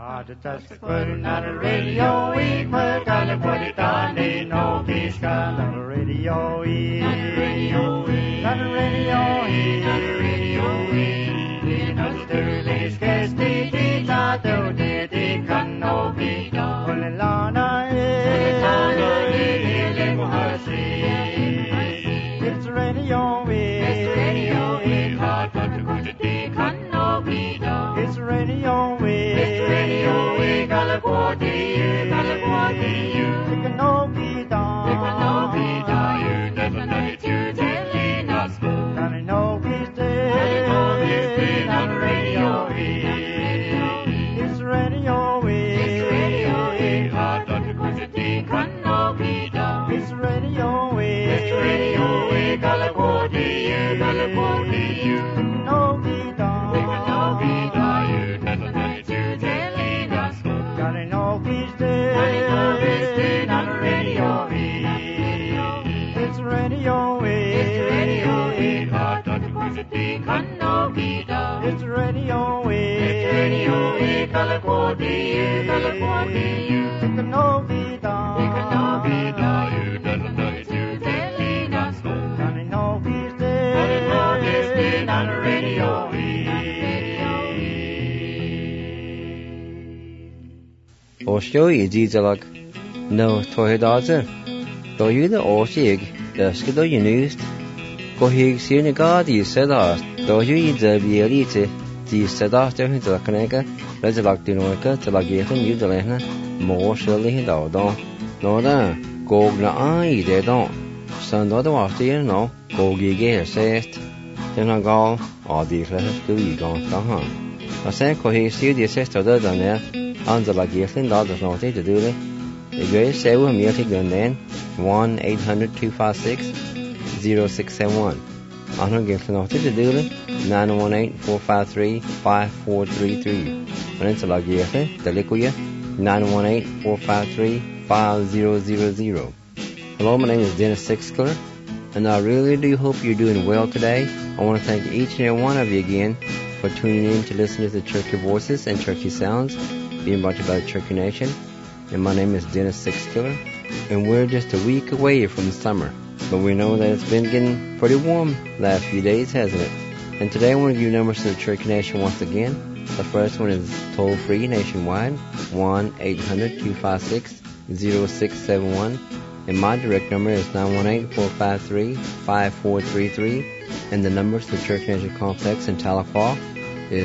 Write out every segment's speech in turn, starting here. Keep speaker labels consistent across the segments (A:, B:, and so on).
A: That's not a radio, we put on the put it on the no peace gun. Not a radio, not a radio, not a radio, not a radio, not a dirty sketch, the not the can no be done. Olelana, it's radio, it's radio, hard but to put it can no be done. It's radio, it's radio, we got a quarter, you got a quarter, you can no be done. You can no be done, you never know it, you telling us. Can I know this day? On the radio, it's radio, it's radio, hard but to put it can no be done. It's radio, we got a quarter, you got a quarter, you can no be done. You can no be done, you never know it, you telling us. Can I know this day? On the radio, it's radio, it's hard but to put it can no be done. It's radio, we got a quarter, you got a quarter, you can no be done. You can no be done, you never know it, you telling us. Can I know this day? On the radio,
B: Osho Ijijalak no Tohidaza. Do you the Oshig, the Skido Unused? Kohig Sirnagadi said us, do you the Bielite, the Sedas to the Kanaka, Resalak Dinoka, Telagatan, Udalena, more surely Dodon. No, then, Gogna I, they don't. Son of the Wasti, no, Gogi says, then I go, or the letters do you go, I said, Kohig Sir, sister than there. Under la Giffen, dollars not to do it. The great say with me to go then 1-800-256-0671. On her Giffen not to do it 918-453-5433. When it's a la Giffen, the liquid 918-453-5000. Hello, my name is Dennis Sixcler, and I really do hope you're doing well today. I want to thank each and every one of you again for tuning in to listen to the Churchy Voices and Churchy Sounds being brought to you by the Churchy Nation. And my name is Dennis Sixkiller, and we're just a week away from summer, but we know that it's been getting pretty warm last few days, hasn't it? And today I want to give you numbers to the Churchy Nation once again. The first one is toll-free nationwide, 1-800-256-0671, and my direct number is 918-453-5433, and the numbers to the Churchy Nation Complex in Tahlequah is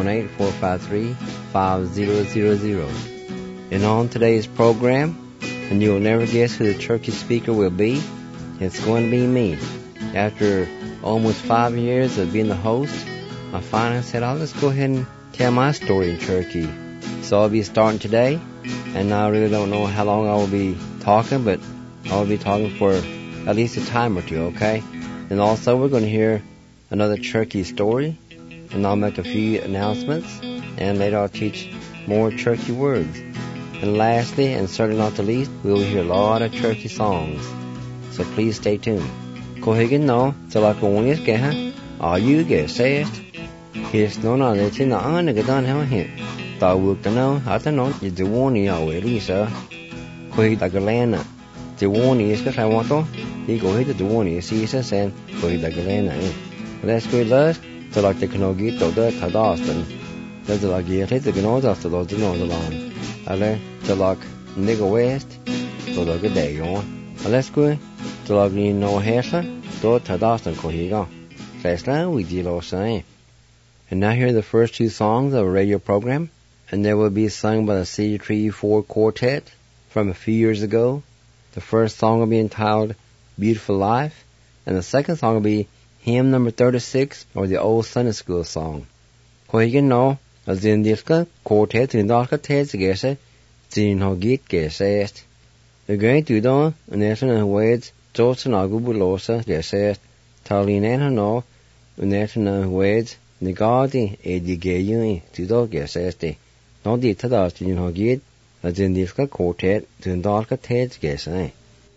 B: 918-453-5000. And on today's program, and you'll never guess who the Churchy speaker will be, it's going to be me. After almost 5 years of being the host, I finally said, I'll just go ahead and tell my story in Churchy. So I'll be starting today, and I really don't know how long I will be talking, but I'll be talking for at least a time or two, okay? And also we're going to hear another Churchy story, and I'll make a few announcements, and later I'll teach more Churchy words. And lastly, and certainly not the least, we'll hear a lot of Churchy songs. So please stay tuned. Kohigin no, Talakonis Geha, are you get says? Here's no no, let's in the honor get on how him. Thou work to know, I don't know, you do warn you away, Lisa. Kohig like a lana. The warn is because I want to. You go ahead to the warn is, Jesus, and Kohig like a lana. Let's go, last. So like the Kanogi to the Tadaston. There's a like here, the Gnos after those to know the land. Ale, to like Nigger West, to like a day on. Let's go to like no Hessa, to Tadaston Kohiga. Last time we did all saying. And now here are the first two songs of a radio program, and they will be sung by the Cedar Tree 4 Quartet from a few years ago. The first song will be entitled Beautiful Life, and the second song will be Hymn number 36, or the old Sunday school song. Kohigen no, as in diska quartet in dalka tets gese, zin ho git gesest. The great Udon, and Ethan Wades, Johnson Agubulosa gesest, Talinen no, and Ethan Wades, Nigadi, Edigayuni, Tudo gesesti. No di tadas in ho git, as in diska quartet in dalka tets gese.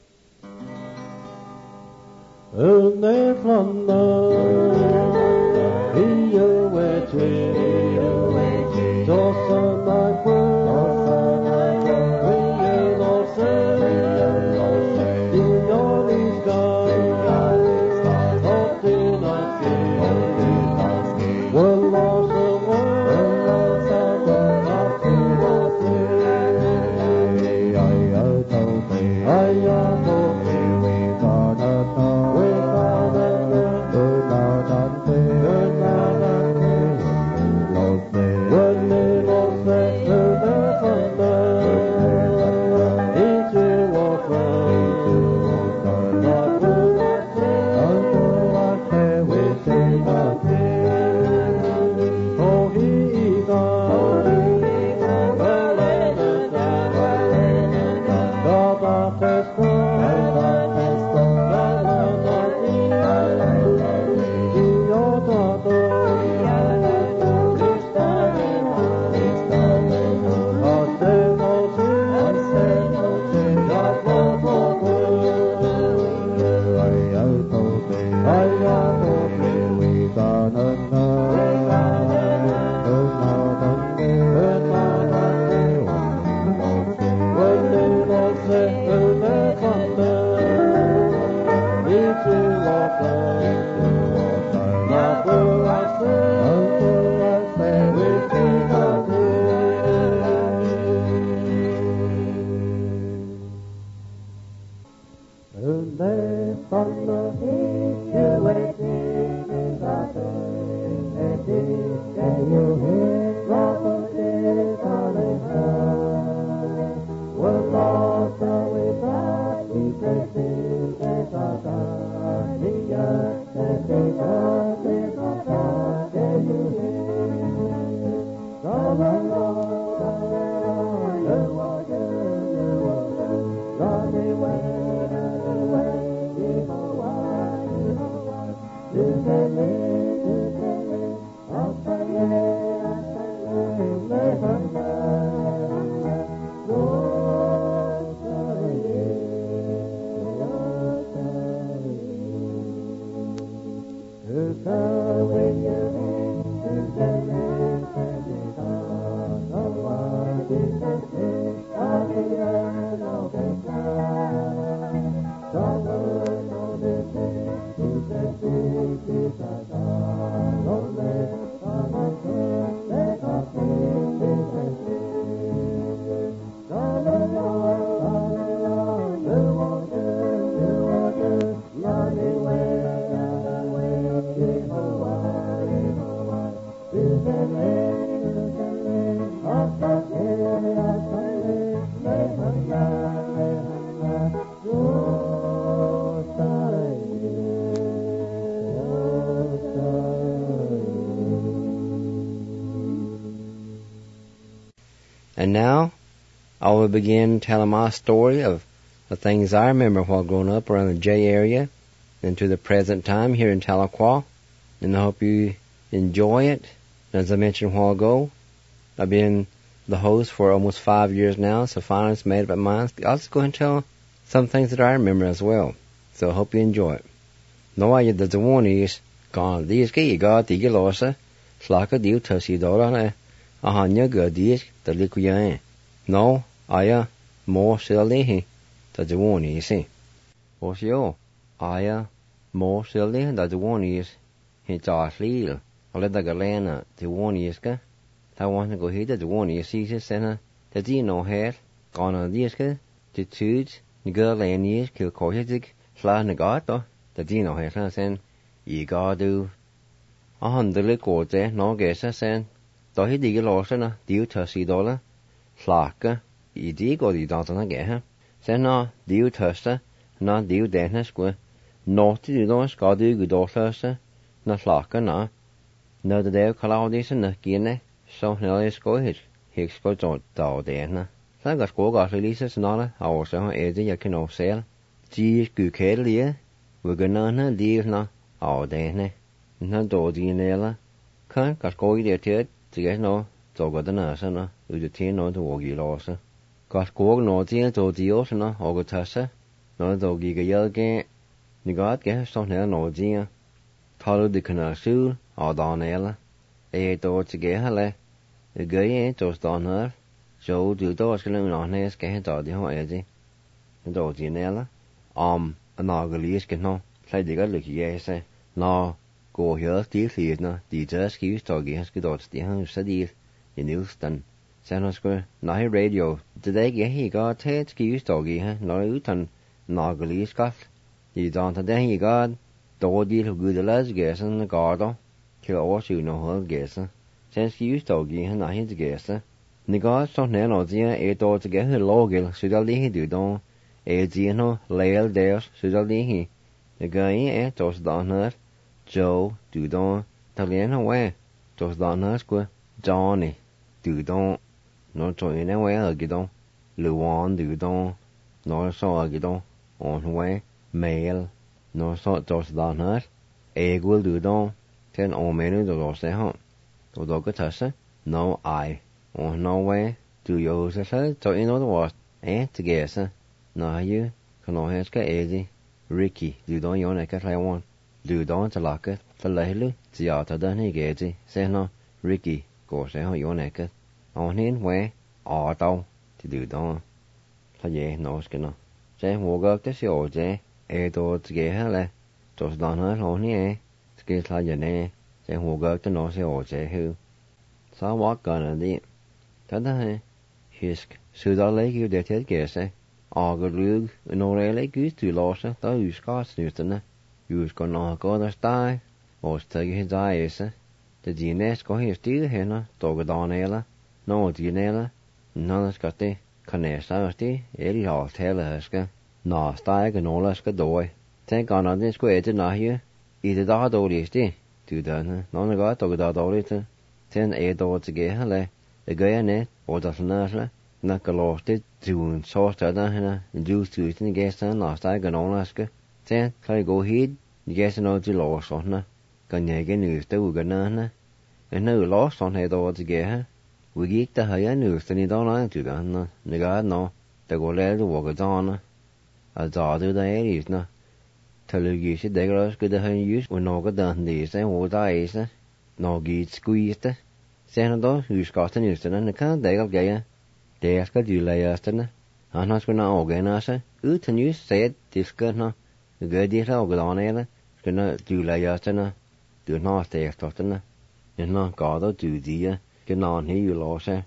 C: And they from the here with me, just a night
B: And now, I will begin telling my story of the things I remember while growing up around the J area and to the present time here in Tahlequah. And I hope you enjoy it. As I mentioned a while ago, I've been the host for almost 5 years now, so finally it's made up my mind. I'll just go ahead and tell some things that I remember as well. So I hope you enjoy it. No, I did the one is gone. These guys got the losa, slaka deal to see dollar. Ahanya good these the liquid. No, I more silly that the one is. What's your? I more silly that the one is. It's our seal. I'll let the galena the one is. I want to go here that the one is. See, Senna, that you know hair. Gone on this. The tudes, the girl and years kill cohetic, fly in the gato. That you know hair. Sen, you gotta do. The liquor there, no guess, sen. Đó hết đi cái lò xe nè, điếu thờ xì đó là, lạc á, ý đi có đi đào tao ghé ha, xe nó điếu thờ xe, nó điếu đèn hết quá, nó thì đi đó có đi cái đó thờ xe, nó lạc á nó, nó để đeo khâu đi xe nè kia nè, sau nó lấy có hết có chọn đào đèn nè, sao cái cố gắng xử lý xe nó là, họ sẽ họ ấy thì cái nó xe, chỉ cứ khé liền, vừa cái nó điếu nó, họ đèn nè, nó đồ gì nè là, cái cố ý để thiệt. Cái nó cho cái đó sao nó, rồi thiên nó cho cái lo sao, cái cố nó thiên cho điều sao nó, họ cái thật sao, nó cho cái giờ cái, những cái sau này nó thiên, tháo được cái nào xíu, họ đào này là, to cái hay là, cái cho đào nữa, cho từ đó cái nó này cái cho đi họ gì, cho gì này là, nó cái lý cái nó, sai được cái gì vậy, nó go here still here na die just used to get gedot die han studied in Houston san sko na radio today get he got tet used to get ha no utan nagli skaff die dan today he got do die good las gesen gardo kill was you know her gesen san used to get na his gesen ni got so ne no dia to to get her logel so dal die du don dia no leil der so dal die the guy tos dan Joe, du don, talien hawe, tos danas qua, Johnny, du don, no join away a gidon, Luan du don, no so a gidon, on way, mail, no so tos danas, egg du don, ten o menu do se hon, do go tassa, no I, on no way, do yo se so in other words, together, no you, kano heska easy, Ricky, du don yon eka I want. Du don til lakke, til leilu, til ta den I geti, se no, Ricky, går se ho yon eket. On hin we, tau, til du don. Ta je no skino. Se woga te se oje, to tge hele, tos don her on ni tge ta je ne, se woga te no se oje hu. Sa wak gana di. Ta da hisk, suda legu det het gese. Agerlug, no rele gus tu lose, ta uska snutene. Jūs ko no ko das tai, os tagi his eyes, the Gines go here still henna, Dogadonella, no Ginella, none scotti, Canesta, Eli all tell herska, no stag and all us doy. Thank on this square to not here, either the dolisti, to done, none got Dogadolita, 10 8 dollars to get her, the guy net, or the nurse, not galosted, doing sauce to the juice to it in the guest and last stag and all us. 10 try go heed, the guest and all the lost on her. Can you get news to Uganana? And no lost on head over to get her. We geek the higher news than you don't like to gun, the god no, the go let the walk on. As I do the areas no. Tell you should dig us good to use when no good done these and what I is, no get squeezed. Senator, who's got the news and the can't dig up gay. They ask you lay yesterday. I'm not going to organize it. Ut and you said this good no. The good deal of on air, gonna do lay yesterday. Do not stay after and not God do the get on here you lost her.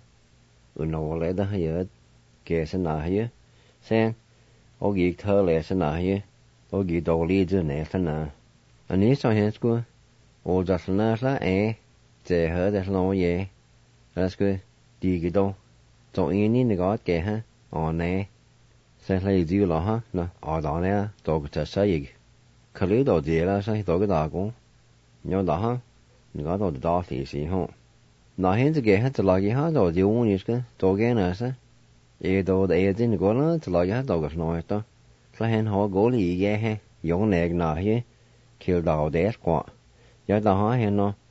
B: No letter here, guess and here. Saying, oh, geek her lesson here. Oh, get all leads in after. And this on his school. Oh, just another, eh? They heard that no, yeah. That's good. Dig it all. So any the God get her, or nay. Say, lay do la her, no, or down there, dog to say. Calido dear, say, dog dago. No, da her. The God of the dark is home. Now, him to get her to like her, or the one is good, dog and us, eh? Though the air didn't go to like her dog of noise. Hen ho goalie ye he, young egg na he, killed out there squat. Yet the ha hen no,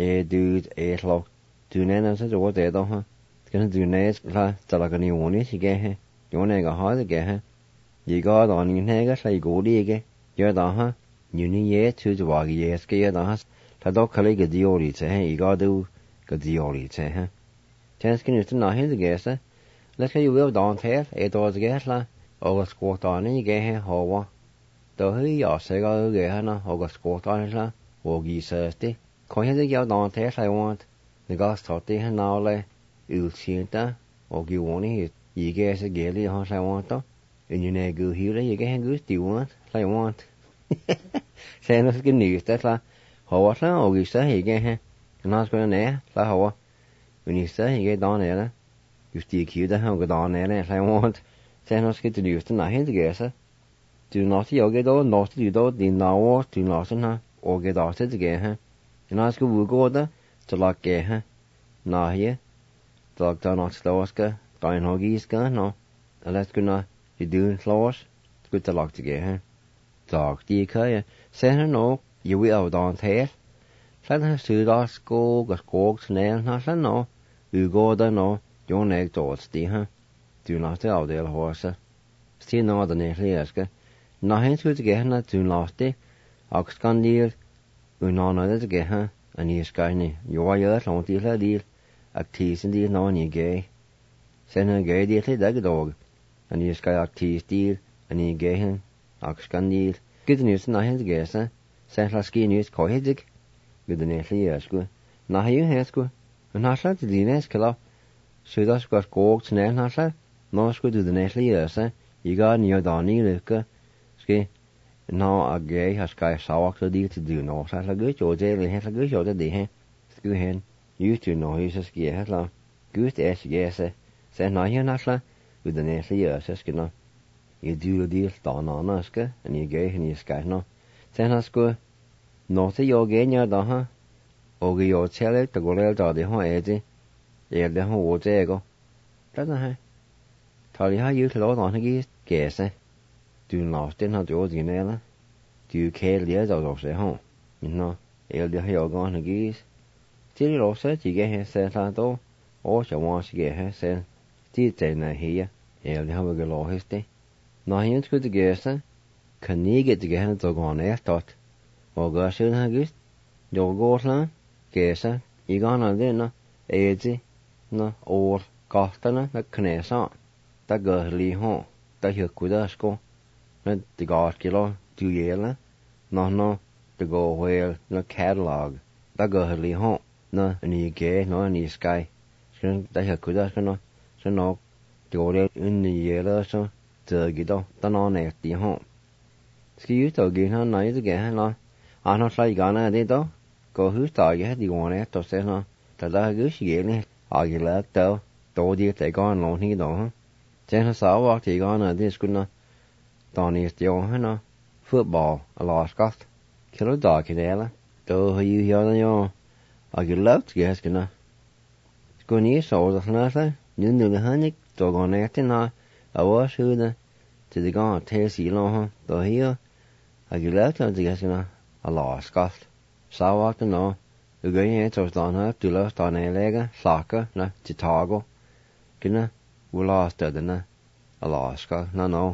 B: dude lock, do nanas as what they don't ha. Gonna do nails la, talagani one is he get he, young egg a hard get he. Ye got on in hagger, say goalie ge, yet the ha, you need ye to the waggy ye scared the has, the dog colleague a dioli to he, you got do, got dioli to he. Tanskin is to not his guess, let's say you will don't have, 8 hours guess la. August quarter ni ge he hawa. Do he ya se ga ge na August quarter la wogi sesti. Ko he ya don te I want. The gas thought he na le ul sinta ogi woni ye ge se ge li ha I want to. And you ne go here ye ge go sti want I want. Se no ske news that la hawa la ogi sa he ge he. Na sko ne la hawa. When you say he ge don there. You still cute the ha go don there I want. Sen os get to use the night together. Do not yoga though, not you though, the now do not in her, or get out it again, and ask who go there to like gay her. Now here, dog down not slowska, down hoggies gun, no, and let's go now, you doing floors, it's good to lock together. Dog, do you care? Send her no, you will out on tail. Let her suit us go, got squawks, nail, nothing no, you go there no, your neck towards the her. Do not tell the horse. Still no other nearly ask. Nothing to get her to last day. Oxcandil, unhonored to get her, and he is skyny. You are your long deal, deal. Actis in the non ye gay. Send her gay dearly dog dog, and he is sky actis deal, and he gay him. Oxcandil. Good news, nothing to guess, Send her skin news, cohidic. Good nearly ask. Nothing has go. And not let the dinas kill. Should us got coax nail not no squid to the next years, you got near Donny Luca, ski. Now a gay has sky sour to deal to do no, such a good or daily has a good or the day, skew hen. You two know he's a ski has long. Good as yes, say no, you're not with the next years, skino. You do the deal down on us, and you gay and you sky no. Send us go. No, say you're gay near the huh? Or your tell it to go out the home edgy. Yeah, the whole war go. Doesn't I? Tell you how you load on again, guess, Do not in how George in there. Do you care the other of the home? You know, the hill gone again. Still, you also you get here, said I do. Or she wants to get her, said, still saying here. Yeah, the how we go his day. Now, here's good to guess, Can you get together to go on there, thought? Or go soon, I guess. You'll go, son. Guess, you gone on there, easy. No, or Gostana, na Knesa, da girly home, da Hukudasco, na the Goskilo, 2 years, no, the go whale, no catalog, da girly home, no, any gay, no, any sky, da Hukudasco, no, so no, the go in the year, so, the gido, da non at the home. Ski you to get her night again, no, I'm not like Ghana, they do, go who's dog the one after says no, the goose again, Aguilar, though, you take on long he don't. Then I saw walk the on this good no, Donny is the own, football, a lost cost. Kill a dog in there, though you hear the yawn. Aguilar, yes, you know. Good news, so the nothing, you knew the honey, dog on acting now, I was who the to the gone, tears you long, though here, Aguilar, yes, you know, a lost cost. Saw walk the no. The green answers on her to lost on a leg, soccer, na, Chicago. Gina, we lost the na, Alaska, no.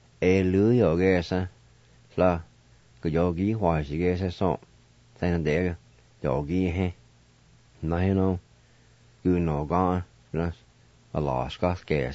B: A Louis or guess, la, good yogi, why she guess so. Then there, yogi, he. No, you know, you know, gone, na, Alaska, guess,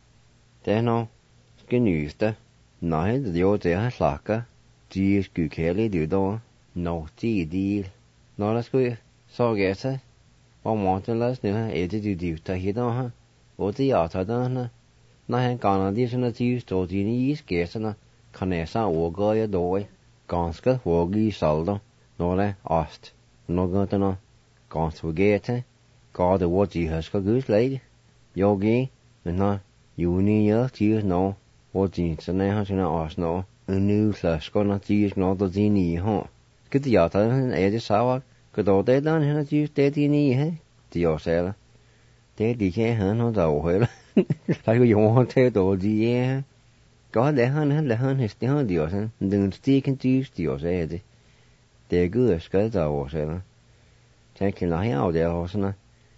B: Then no, skin used to. No, the old there, soccer. Geez, good Kelly, do do. No, deal. No, that's good. So I guess one wanted last new do to hit on her. Or the outer done her. Nothing gone on this and the two to the east guessing a Canessa or go your doorway. Ganska, woggy, soldo. No, le, ost. No good to know. Gans forget, God, the what you has got goose lady. Yogi, and not, you need your tears no. What you say, has in a ost no. A new slash gonna tears not the zini, huh? Good the outer and edge sour. Good all day done, and you steady knee, to yourself. Daddy can't hand on the oil. Like you want to do the air. God, the hun is still the ocean, and then stick and juice to your head. They're good, scud the ocean. Taking the hell there, horse,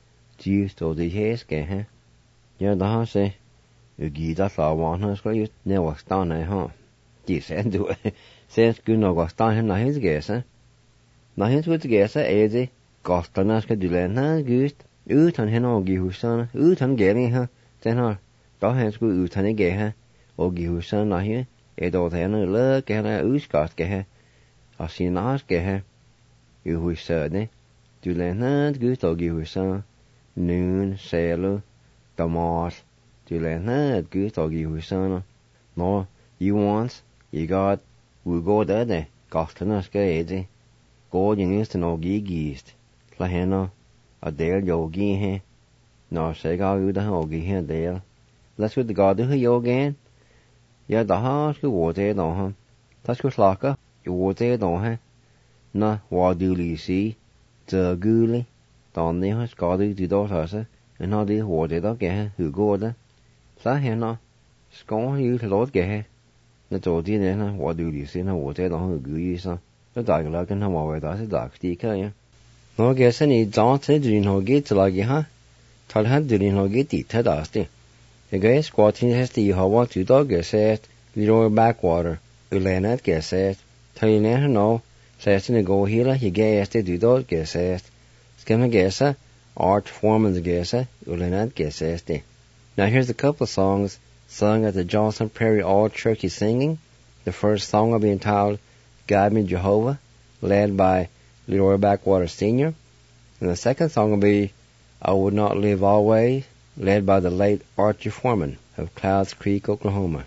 B: juice to the hair scare, You're the house, you give that for 100 you never stand at home. This and do it. Says good no go stand him, not his guess, Nå hens ud til gæsa æde, gosterne skal dylande gyst, utan hen og gihuserne, utan gæring her, den har, da han skulle utan i gæha, og gihuserne her, og herne løg gæha, udskast gæha, og sin ars gæha, gihuserne, dylande gyst og gihuserne, nun, sæle, damas, dylande gyst og gihuserne, nå, you once, you got, we go der, gosterne skal æde, God eneste når gigist, la henne, og del yogi he, når sækker ud af yogi her del. Lad os ud gøre det her yogi, ja, der har skal gå det der her. Der skal slakke, jo det der her. Nå, hvad du lige sige, det gule, der det har skadet det der også, men når det hvor det der gør, hur går det? Så henne, skal jo til lort gør, når det er det, hvad du lige siger, hvor det der har gule så. The dog can have over that dog stick, yeah. No guess any don't during her gate like ha. Tell her during her gate it had asked. The guy squatting has the how to dog said, little backwater. Ulenet guess said, tell you never know, says in the go here, he guessed the dog guess said. Scam guesser, art foreman's guesser, Ulenet guess said. Now here's a couple of songs sung at the Johnson Prairie All Church singing. The first song will be entitled Guide Me Jehovah, led by Leroy Backwater Sr. And the second song will be I Would Not Live Always, led by the late Archie Foreman of Clouds Creek, Oklahoma.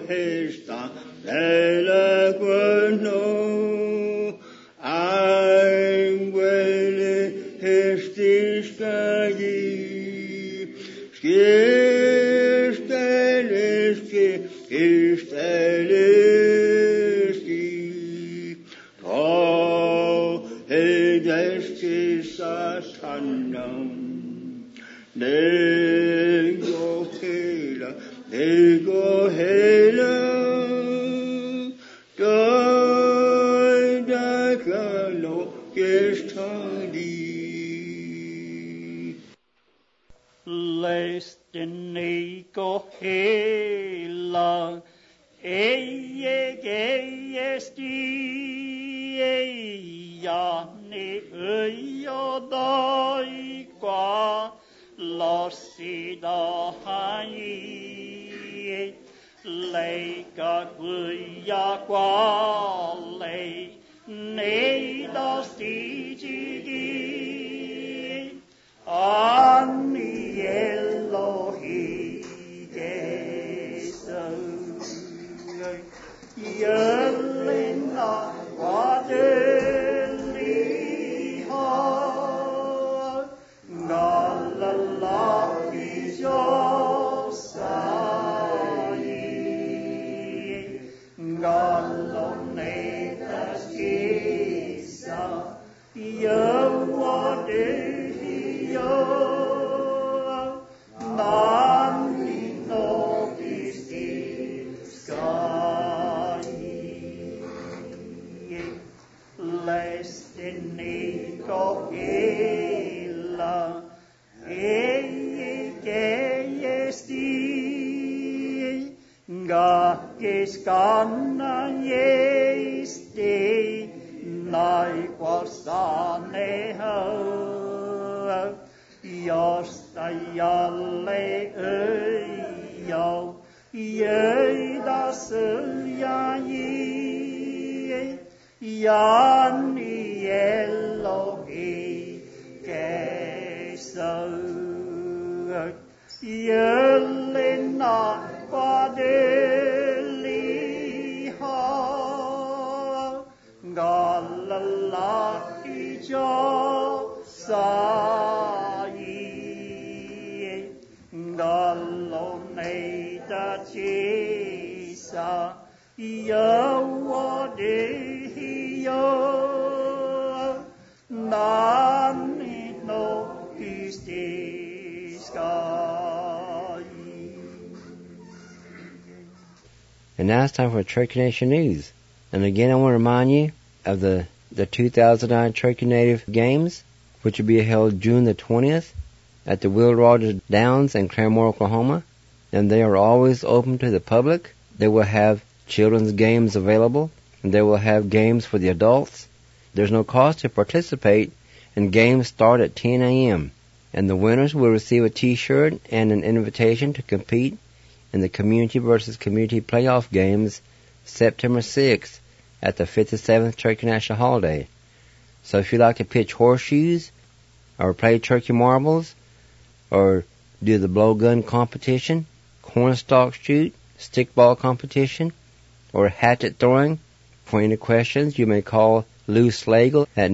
A: I
B: And now it's time for Cherokee Nation News. And again, I want to remind you of the 2009 Cherokee Native Games, which will be held June the 20th at the Will Rogers Downs in Claremore, Oklahoma. And they are always open to the public. They will have children's games available, and they will have games for the adults. There's no cost to participate, and games start at 10 a.m. And the winners will receive a T-shirt and an invitation to compete in the Community versus Community Playoff Games September 6th at the 57th Cherokee National Holiday. So if you'd like to pitch horseshoes, or play turkey marbles, or do the blowgun competition, cornstalk shoot, stickball competition, or hatchet throwing, for any questions, you may call Lou Slagle at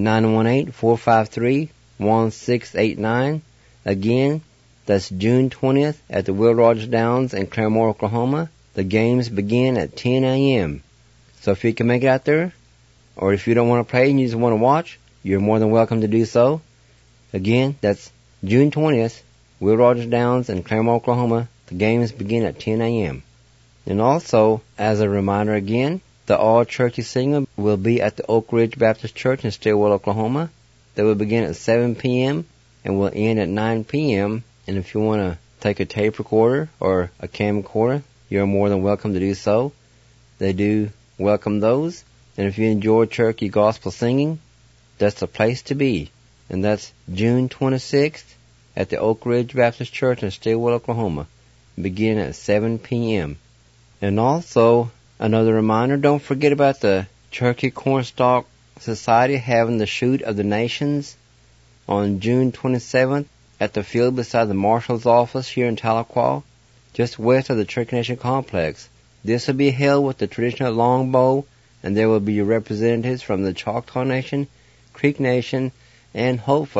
B: 918-453-1689. Again, that's June 20th at the Will Rogers Downs in Claremore, Oklahoma. The games begin at 10 a.m. So if you can make it out there, or if you don't want to play and you just want to watch, you're more than welcome to do so. Again, that's June 20th, Will Rogers Downs in Claremore, Oklahoma. The games begin at 10 a.m. And also, as a reminder again, the All-Cherokee Singing will be at the Oak Ridge Baptist Church in Stillwell, Oklahoma. They will begin at 7 p.m. and will end at 9 p.m. And if you want to take a tape recorder or a camcorder, you're more than welcome to do so. They do welcome those. And if you enjoy Cherokee gospel singing, that's the place to be. And that's June 26th at the Oak Ridge Baptist Church in Stillwell, Oklahoma, beginning at 7 p.m. And also, another reminder, don't forget about the Cherokee Cornstalk Society having the Shoot of the Nations on June 27th at the field beside the Marshal's office here in Tahlequah, just west of the Cherokee Nation Complex. This will be held with the traditional longbow, and there will be representatives from the Choctaw Nation, Creek Nation, and hopefully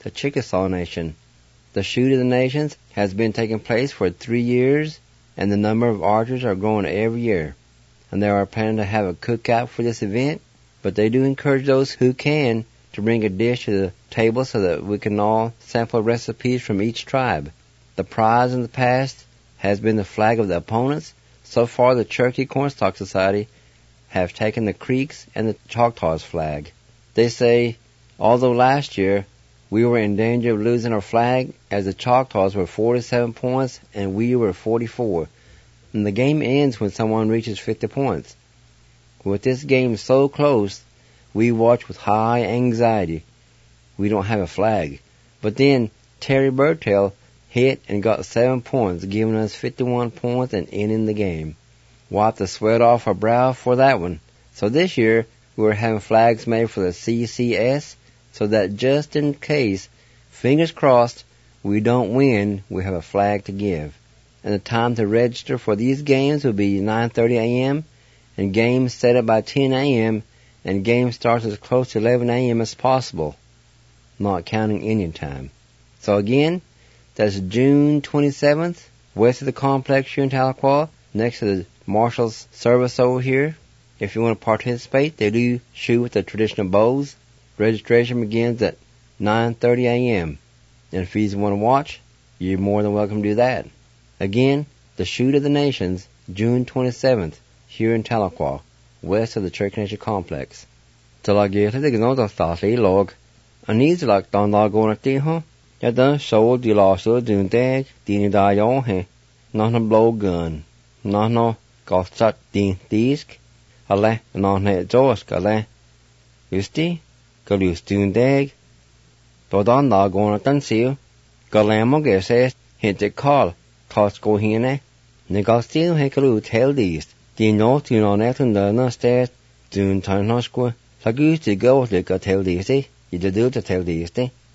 B: the Chickasaw Nation. The Shoot of the Nations has been taking place for 3 years, and the number of archers are growing every year. And they are planning to have a cookout for this event, but they do encourage those who can to bring a dish to the table so that we can all sample recipes from each tribe. The prize in the past has been the flag of the opponents. So far, the Cherokee Cornstalk Society have taken the Creeks and the Choctaws flag. They say, although last year we were in danger of losing our flag as the Choctaws were 47 points and we were 44, and the game ends when someone reaches 50 points. With this game so close, we watch with high anxiety. We don't have a flag. But then Terry Burtell hit and got 7 points, giving us 51 points and ending the game. Wiped the sweat off our brow for that one. So this year, we're having flags made for the CCS, so that just in case, fingers crossed, we don't win, we have a flag to give. And the time to register for these games will be 9:30 a.m., and games set up by 10 a.m., and game starts as close to 11 a.m. as possible, not counting Indian time. So again, that's June 27th, west of the complex here in Tahlequah, next to the Marshal's service over here. If you want to participate, they do shoot with the traditional bows. Registration begins at 9:30 a.m. And if you want to watch, you're more than welcome to do that. Again, the Shoot of the Nations, June 27th, here in Tahlequah, west of the Cherokee Nation complex. Talageta de Gnota Thali log. Anis like Don Lagona Tiho. Yada soul de lasso dun dag, dini da yon he. Not a blow gun. Not no gostat din disk. Ale, non he josk ale. Usti, galus dun dag. Dodon Lagona Tansil. Galamo geses, hit the call. Toss go hine. Negastil he galu tell these. Dino tino netan da na stairs. Dun tan hoskwa. Lagus de go like a tell these. You do to tell these.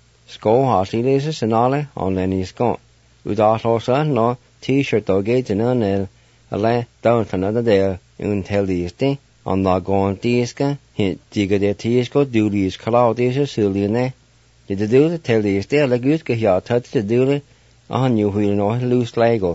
B: Sko hartlig leser signalet anledning skån. Udatlåsa nå t-shirt og gate nel alle down for another day until on the going diska hit diga de tisko dulis cloudis suline. Did the do to tell these day like good get ya touch the dule on you wheel no loose lego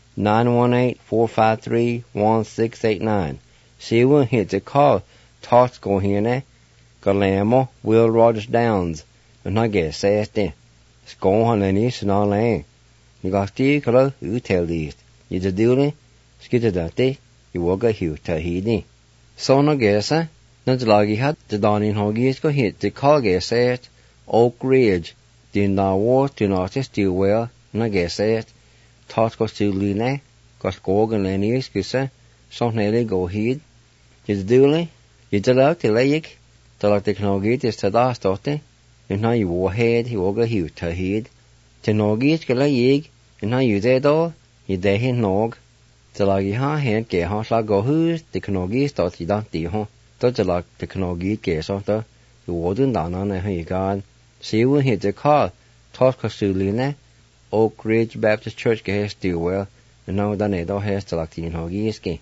B: 918-453-1689. See when hit the call talks go here Galamo Will Rogers Downs. And I guess says det. Skål han en is and all lane. You got steel color, you tell these. You the duty, skid that day, you walk a hue to heed. So no guess, not the loggy hat, the dawning hoggies go hit the call guess says Oak Ridge. Din da war to not steel well, and I guess says Tots go still line, got skog and lane is gussa, so nearly go heed. You the duty, you the love to lake, the like the knoggy is to da stotte. And now you war head, he walk a hue to head. To noggies get a yig, and now you dead all, you de hin nog. The like ha hand get ha slag go who's the knoggies dot you don't de ho. Dot the like the knoggy get so the you wouldn't down on a you gone. See when hit the call, talk Cosuline, Oak Ridge Baptist Church get still well, and now the nedo has the like the noggies ski.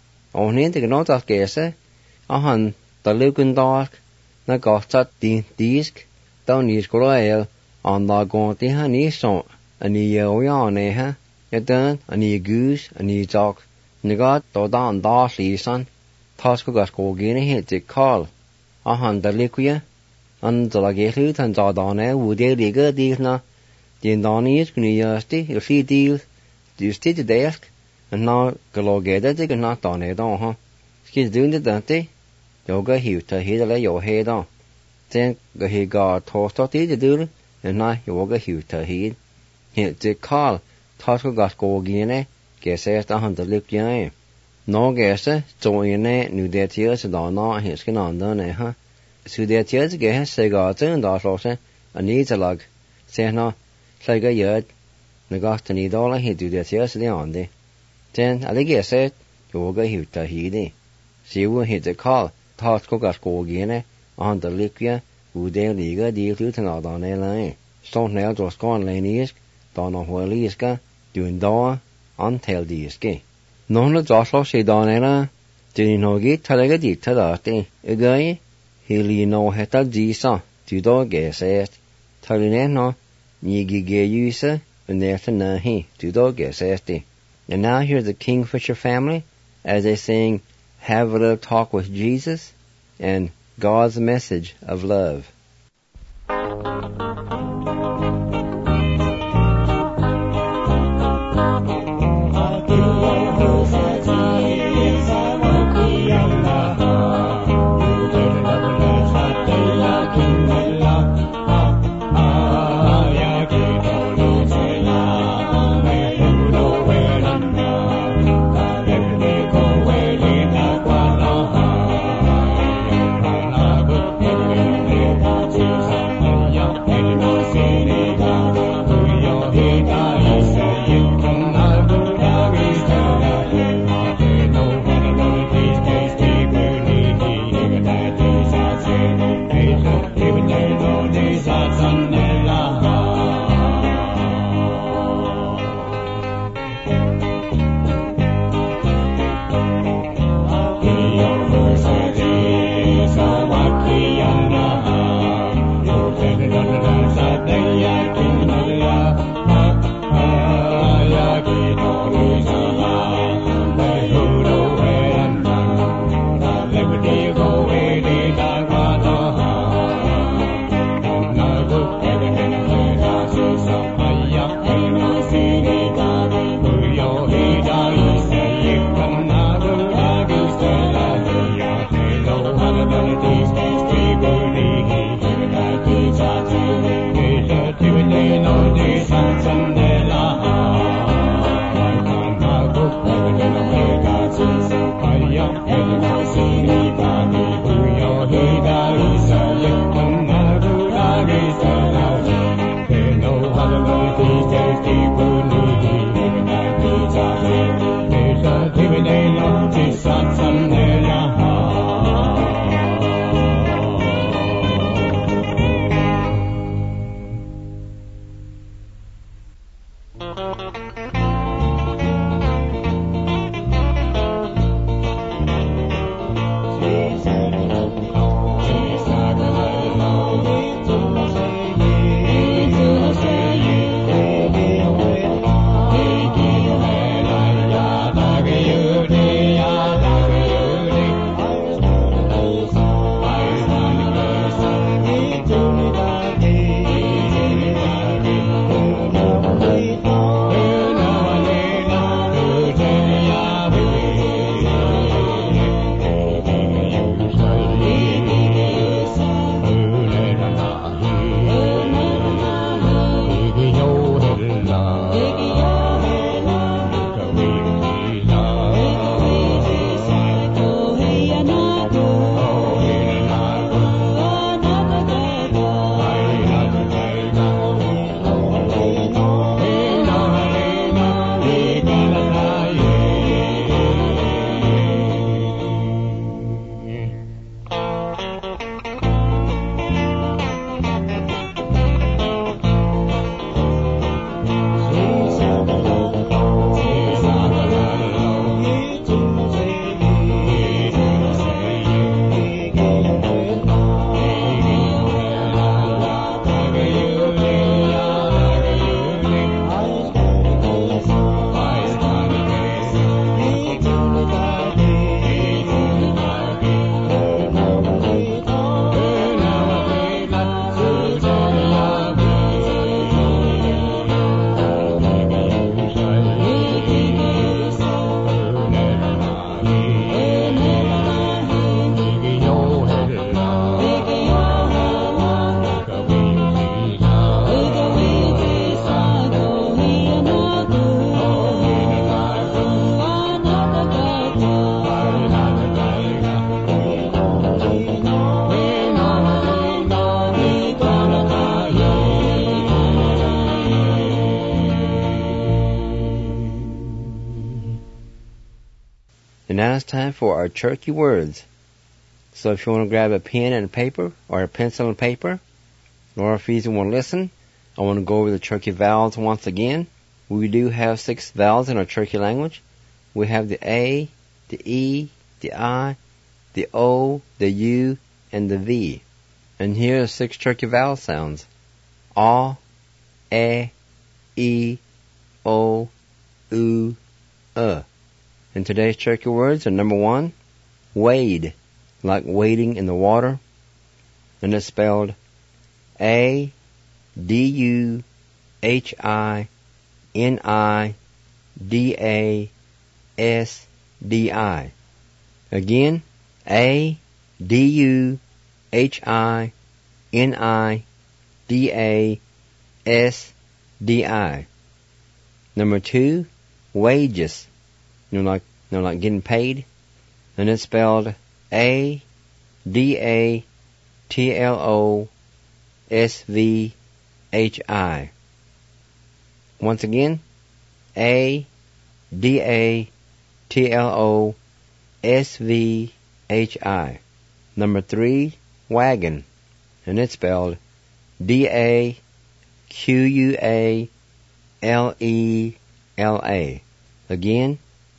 B: On in the note of guesse, han the looking dark, na got that disc. Down is Goroel on the Gonti honey song, and ye on ha, yet done, and ye goose, and ye talk, and the god to down darcy son, Tosco got go guinea hit the call. The liquia, and the lagetu and Zardane would they digger deal na, the Donnies can you see deals, do you stay the desk, and now galogeda they can not on it on, Skis doing the dante, yoga hew to hit your head on. Then he got tossed out the dude, and now you walk a huge to heed. Hit the call, Tosco got go again, guess as the hunter lip young. No guess, so in it, knew that tears and all not his skin on done, So that tears get cigars and dollars, and needs a lug. Say no, like a yard, the got to need all he do that tears the on day. Then I guess it, you walk a huge to heed. See when hit the call, Tosco got go again. On the liquia, who they liga deal to not on a line. Stone nails was gone lanisk, don on Hueliska, doing door, on tail diski. Non the Joshua she donella, didn't know get talaga dicta dati. A guy, he no heta disa, to dog guess it. Talineno, Nigigayusa, and Nahi, Tudoges Esti. And now here's the Kingfisher family as they sing Have a Little Talk with Jesus and God's Message of Love. And now it's time for our Turkey words. So if you want to grab a pen and paper, or a pencil and paper, or if you want to listen, I want to go over the Turkey vowels once again. We do have 6 vowels in our Turkey language. We have the A, the E, the I, the O, the U, and the V. And here are 6 Turkey vowel sounds. A, E, I, O, U, And today's turkey words are number 1, wade, like wading in the water. And it's spelled A-D-U-H-I-N-I-D-A-S-D-I. Again, A-D-U-H-I-N-I-D-A-S-D-I. Number 2, wages. Like getting paid. And it's spelled A-D-A-T-L-O-S-V-H-I. Once again, A-D-A-T-L-O-S-V-H-I. Number 3, wagon. And it's spelled D-A-Q-U-A-L-E-L-A. Again,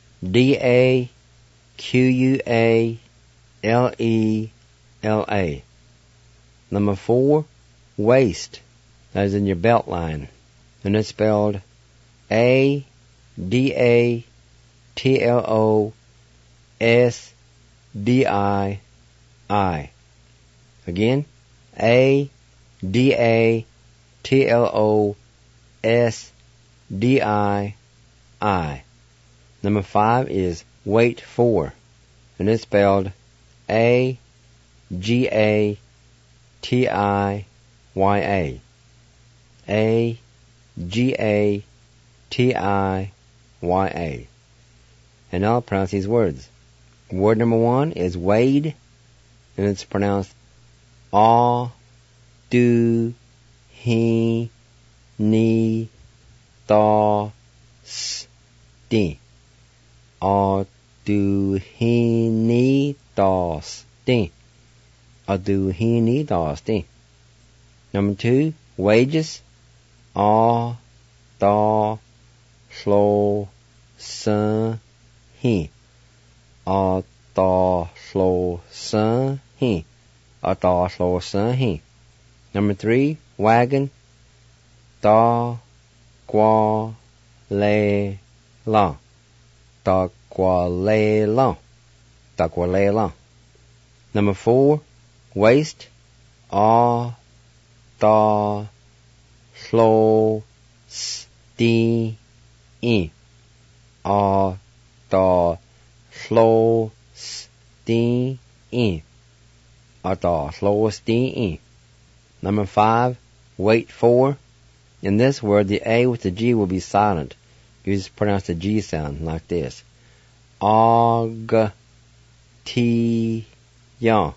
B: D-A-Q-U-A-L-E-L-A. Number 4, waist. That is in your belt line. And it's spelled A-D-A-T-L-O-S-D-I-I. Again, A-D-A-T-L-O-S-D-I-I. Number 5 is wait for, and it's spelled A-G-A-T-I-Y-A. A-G-A-T-I-Y-A. And I'll pronounce these words. Word number 1 is wade, and it's pronounced A-D-U-H-N-I-D-A-S-D. A-D-U-H-N-I-D-A-S-D. A-D-U-H-N-I-D-A-S-D. Number 2, wages. A-D-A-S-H-I. A-D-A-S-H-I. A-D-A-S-H-I. Number 3, wagon. Da-qua-le-la. Da-qua-le-la. Da-qua-le-la. Number 4, waist. A-da-slo-s-D-E. A-da-slo-s-D-E. A-da-slo-s-D-E. Number 5, wait for. In this word, the A with the G will be silent. You just pronounce the G sound like this. Og-T-Yan.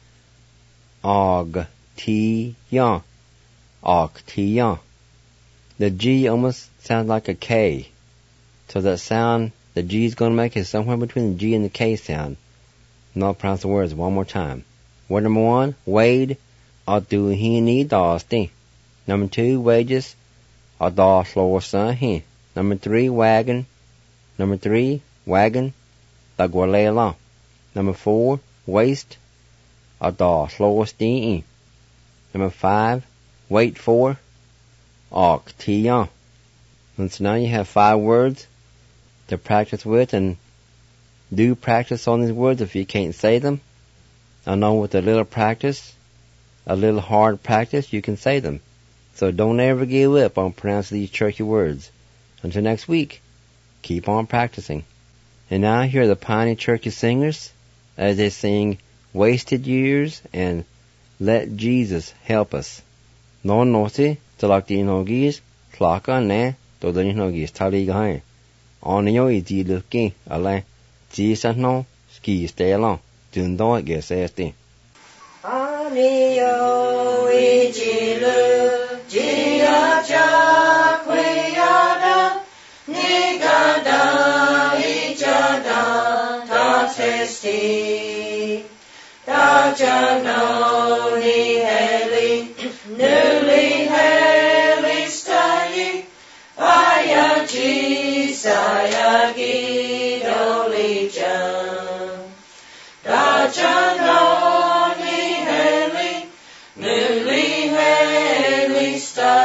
B: Og-T-Yan. Og-T-Yan. The G almost sounds like a K. So that sound the G is going to make is somewhere between the G and the K sound. And I'll pronounce the words one more time. Word number 1, wade. A-D-U-H-N-I-D-A-S-D. Number 2, wages. A-da-slo-s-H-I. Number 3, wagon. Number 3, wagon. Da-gwa-le-la. Number 4, waist. A-da-slo-s-D-E. Number 5, wait for. Og-T-Yan. And so now you have 5 words to practice with, and do practice on these words if you can't say them. I know with a little practice, a little hard practice, you can say them. So don't ever give up on pronouncing these churchy words. Until next week, keep on practicing. And now here are the Piney Cherokee Singers as they sing Wasted Years and Let Jesus Help Us. No nosi, talak di nogis, tlaka ne, to the nogis tali gahe. On yo iti looking, ale, Jesus no, ski stay along, dun do it get sesti.
A: Anio ijilu, jia ja kuyada, nigada ijada, ta testi, da jano ni heli, newly heli stayi, aya jisaya gidoli jan, da jano Newly, heli, star.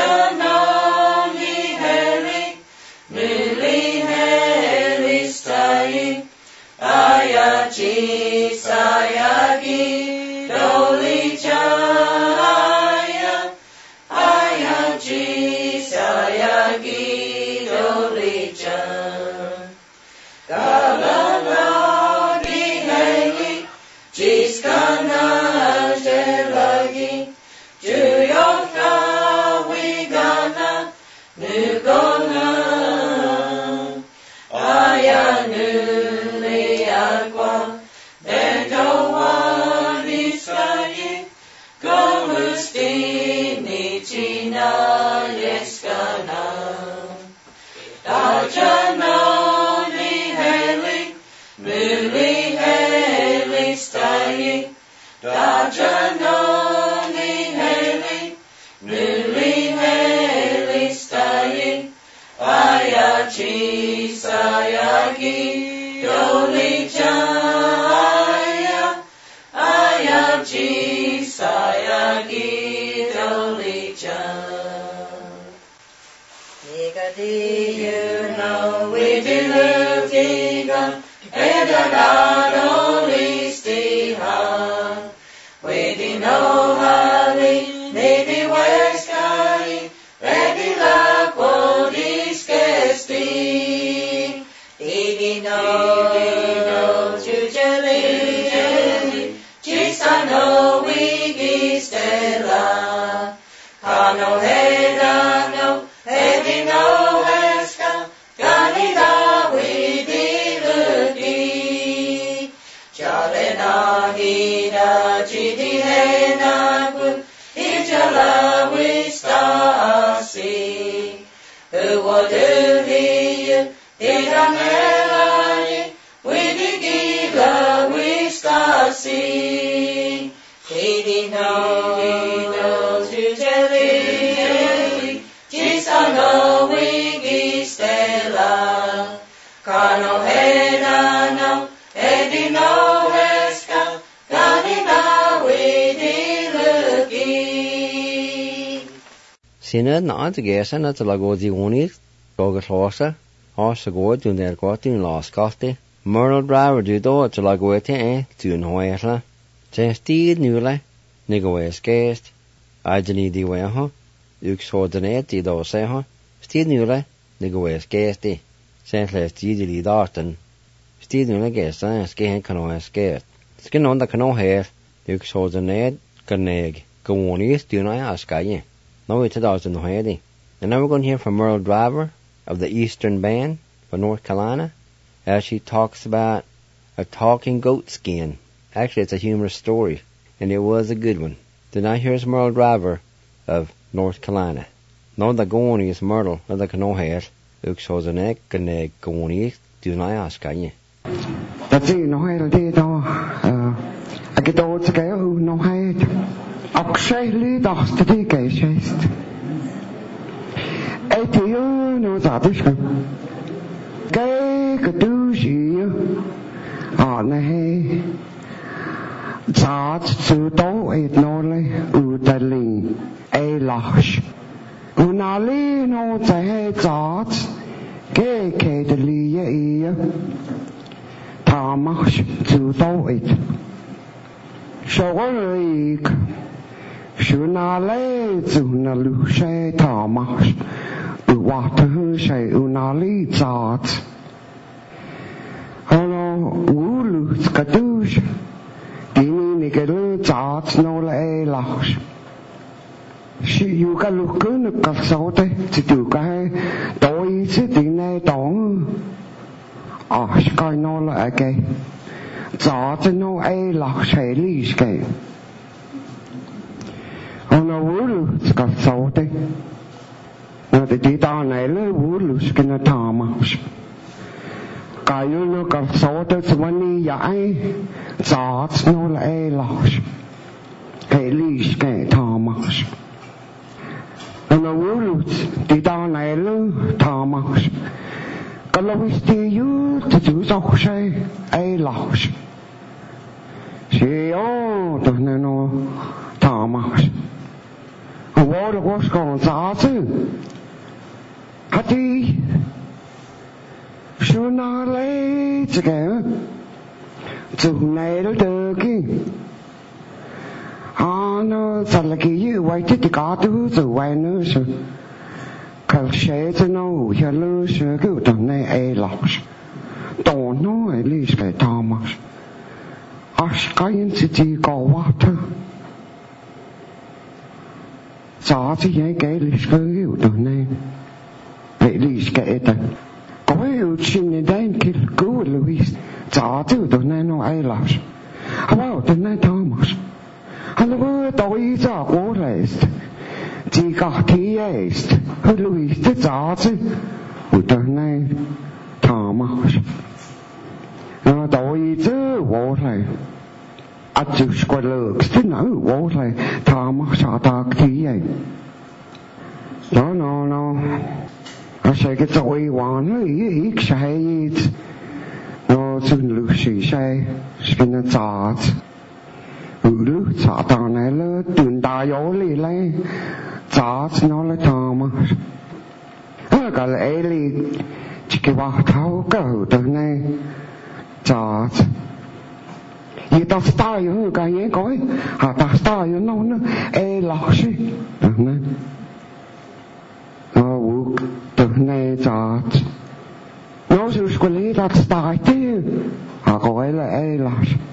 B: Sinad na antigesa na talagozi unig, gogaslosa, osagod dun ergotin laskafte, Merle Driver do talagoete tun hoesla, testid nula, nigawes gest, ajani di weho, uxordanet di do seho, stid nula, nigawes gesti, sentles di darten, stid nula gesta, skehen kanoes gest, skin on the kano hair, uxordanet, ganeg, gawonies dunai askaye. No, it's and now we're going to hear from Merle Driver of the Eastern Band for North Carolina as she talks about a talking goat skin. Actually, it's a humorous story, and it was a good one. Then now here's Merle Driver of North Carolina. No, the goni is Merle, no, the cano hair, uxozanek, ganeg, goni, do not ask, can you?
D: That's it, no hair, I get all to go, no hair. Actually, that's the case. Et you know that is gay do you on a hay. That's to do it nolly, udaling, a lash. Unali no the head that's gay cately ear. Thomas to do it. So on Shuna le zuna luce Thomas, water say unali zat. Hello, ulus kadush, dini nigelu zat no le lash. She you can look in a casote to do guy, doi sitting a dong. Ah, sky no again. Zat no a lash a leash game. Ona wulu ska saute. Na de dita nele wulu skina Thomas. Kayu ka saute swani yai. Zats no le lash. Kelish ke Thomas. Ona wulu dita nele Thomas. Kalawis ti you to do so say a lash. She oh to no Thomas. Hvor det går skåren zate. Hati. Shuna lei tske. Tu nail døki. Ano salaki wai ti ka tu zu wai nu su. Kal she zu no ya lu su ku ta nei ai lox. To no ai li skai Thomas. As kain ti ko water. Gió chứ giấy cái lịch sử hiểu từ này vậy lịch kể ta có hiểu chuyện này đây khi cứu Louis gió chứ từ này nó ai làm wow từ này Thomas hắn có tôi gió của này chỉ có thì ấy Louis chứ gió chứ từ này Thomas nó tôi chứ của này A주 squadler, stina water, Thomas attack tea. No. I say get away one, he says. No, soon Lucy say, spin a tart. Ulu, Satanella, Dundaioli lay, tarts no la Thomas. I got a ellie, Chikiwa, how go, don't they? Tart. Vì ta style những cái gì coi, ta style nó lọ xí, nên, từ này cho, nó sẽ có lý ta style thế, coi là lọ,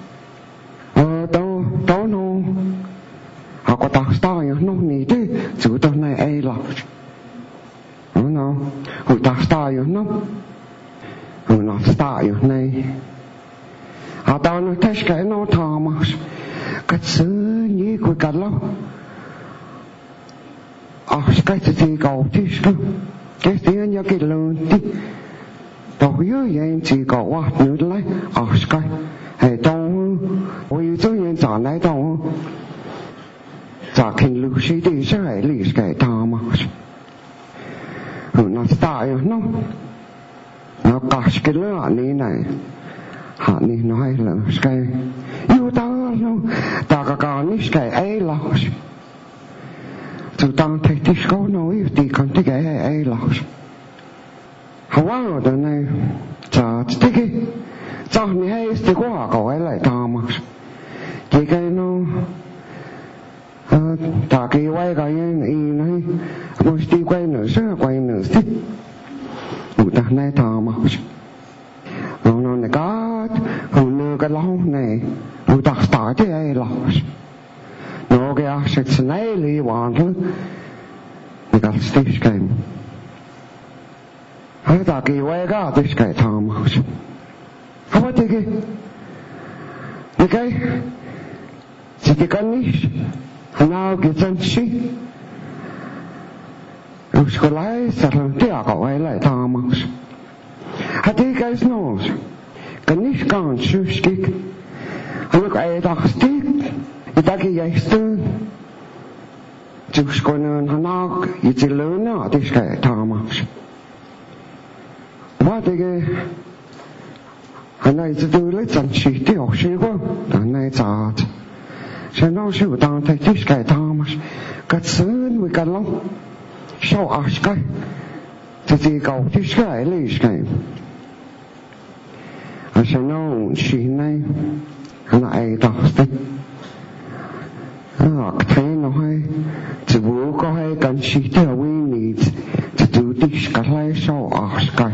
D: đó nó, có ta style nó như thế, chủ từ này lọ, nó, ta style nó style này. Ta nói thế cái nó Thomas cái sự như của cả lâu cái gì cầu chứ cái tiếng như cái lớn tí tôi nhớ vậy chỉ có quá nữa lấy cái hay tao ôi tôi nhận trả lại tao trả kinh Lucy đi sẽ lại lý cái Thomas nó style nó cả cái lớn này Hani nói là cái yêu ta cả ní cái ấy là chúng ta thấy tí câu nói thì còn tí cái ấy là hóa ở này chả tí cái chả ní hay tí quá cậu ấy lại ta mà thì cái nó ta cái quay cái này một tí quay nữa sẽ quay nữa thích ta này ta mà nó này có hồn cái lâu này người ta start thế ấy là nó cái assets này li hoàn thôi người ta stage game hay ta cái quay cái stage game tham không phải cái chỉ cái niche nào cái chân sĩ rồi cái lại sẽ làm thế à cậu ấy lại tham Had you guys know? Kan niet gaan schik. En ook hij dacht stiek. Ik dacht jij steun. Dus kunnen hanak je te leunen. Dat is geen Thomas. Wat ik en hij te doen het dan schiet hij ook zeker. Dan hij zat. Ze nou zo dan het is geen Thomas. Kat zeun we kan lang. Zo als gij. Thì cầu chứ cái lý cái sẽ nó chỉ này lại đọc tích thấy nó hay chỉ bố có hay cần chỉ theo we need to do this cái này sau cái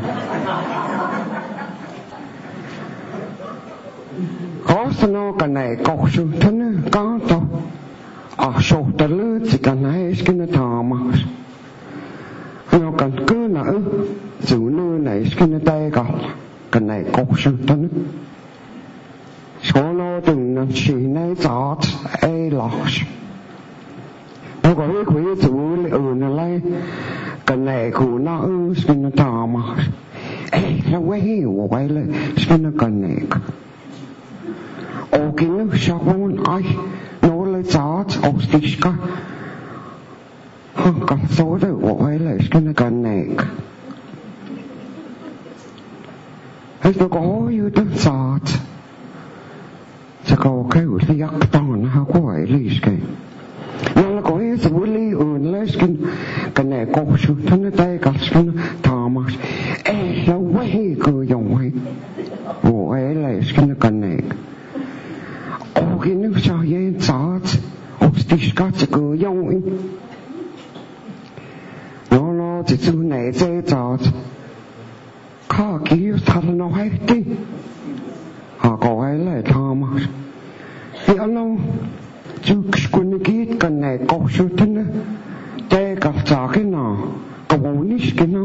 D: có nó cái này có sự thân có đâu số ta lứa chỉ cần hay cái nó thò mà nó cần cứ nữa dù nơi này cái nó tay cái này có sự thân số nó từng năm chỉ này giọt ai lọt nó có cái quý chủ nó lấy cái này của nó cái nó thò mà ai nó quay hiểu quay lại cái nó cần này ô cái nước sao không ai nó lấy giọt ô tí cái còn số đó quay lại cái nó cần này hay nó có như tất giọtจะก็แค่อุทยากตอนนะฮะก็ไหวลีสกันยังละก็ยังสมบูรณ์ลีอื่น eskin kanne kosu tunne teikalskin taamas la wehi ku jongi o la eskin kanne ogin sa yen zaat ostiskat ku jongi no tsu ne ze zaat ka ki thal no hai ti ko la taamas ano Tsukskunigit kanne koksutene teekaftaakina kawuniskina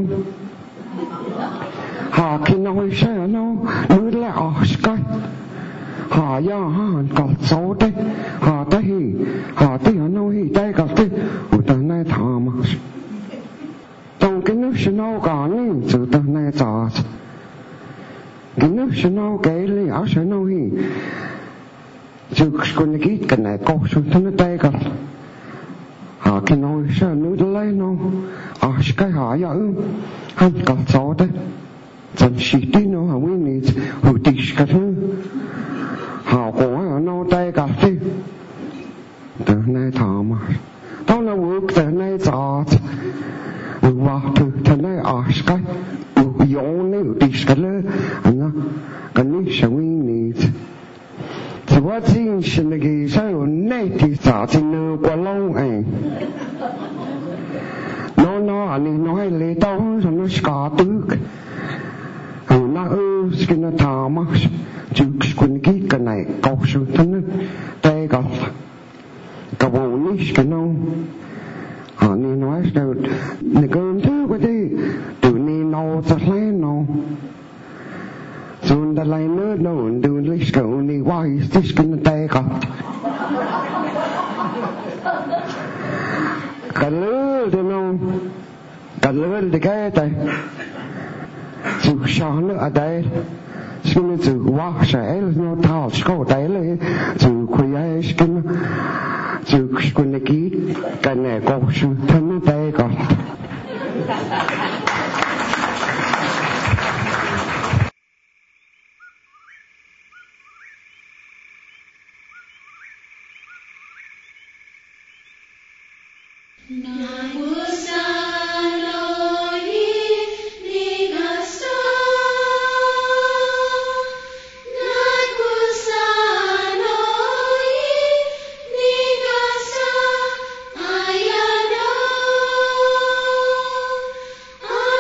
D: haakinoiseno nyle askai haajahan katsote haatihanohi teekafti utane taamas tonkinusino kaani tsutane taas kinusino keili asenohi Tsukskunigit kanne koksutene teekaf haakinoiseno nyleno askai haajahan katsote Tsuksitino hawinit hutiskatu haakoano teekafti tane taamas tona wuk tane taat wahtu tane askai yone hutiskale anna kanisha winit Tsuwatsin shinagi sayo neti tsaatinu kwa long no ani nói lê tao nó ska tước na skina tamas tsukskunigit kanne koksutene teekaf kawuniskino ani nói sao ne cơn thứ cái gì từ ni no ta lấy no Sun da lai nơ no du liska uni wai stiskin teekaf kalul de no kalul de kete zu shane adai skin zu washa el no tal sko dai zu kuya skin zu skunigi kanne kokshu tan teekaf
E: Ayano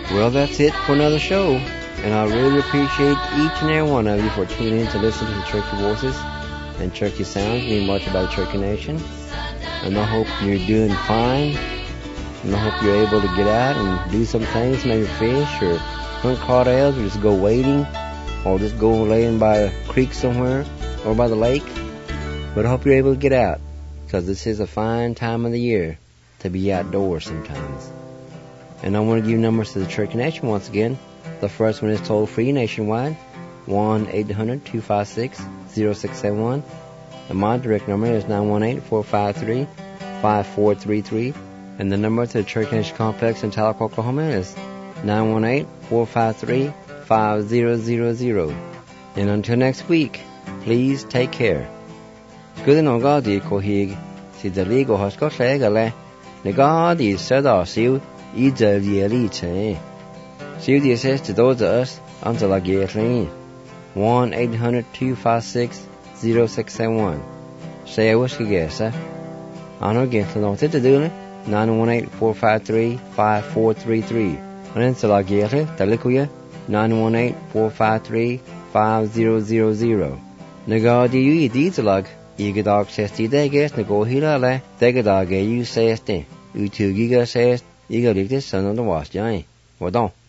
B: Well, that's it for another show, and I really appreciate each and every one of you for tuning in to listen to the Turkey Voices and Turkey Sounds, mean much about the Turkey Nation. And I hope you're doing fine, and I hope you're able to get out and do some things, maybe fish or hunt cardales, or just go wading, or just go laying by a creek somewhere or by the lake. But I hope you're able to get out, because this is a fine time of the year to be outdoors sometimes. And I want to give you numbers to the Turkey Nation once again. The first one is toll-free nationwide, 1-800-256-0671. And my direct number is 918-453-5433. And the number to the Turkey Nation Complex in Tahlequah, Oklahoma is 918-453-5000. And until next week, please take care. Good no gadi ko hig si dali go hasko segale ne gadi sada siu I dali che siu di says to those of us until I get 1-800-256-0671. Say I wish to guess I know get to know to do 918-453-5433. And until I get it dalikuya 918-453-5000. Ne gadi you dizalag Igadag says the deges na go hilale, degadag you says the, Utu giga says, Iga like this son of the wash, Johnny. Well, don't.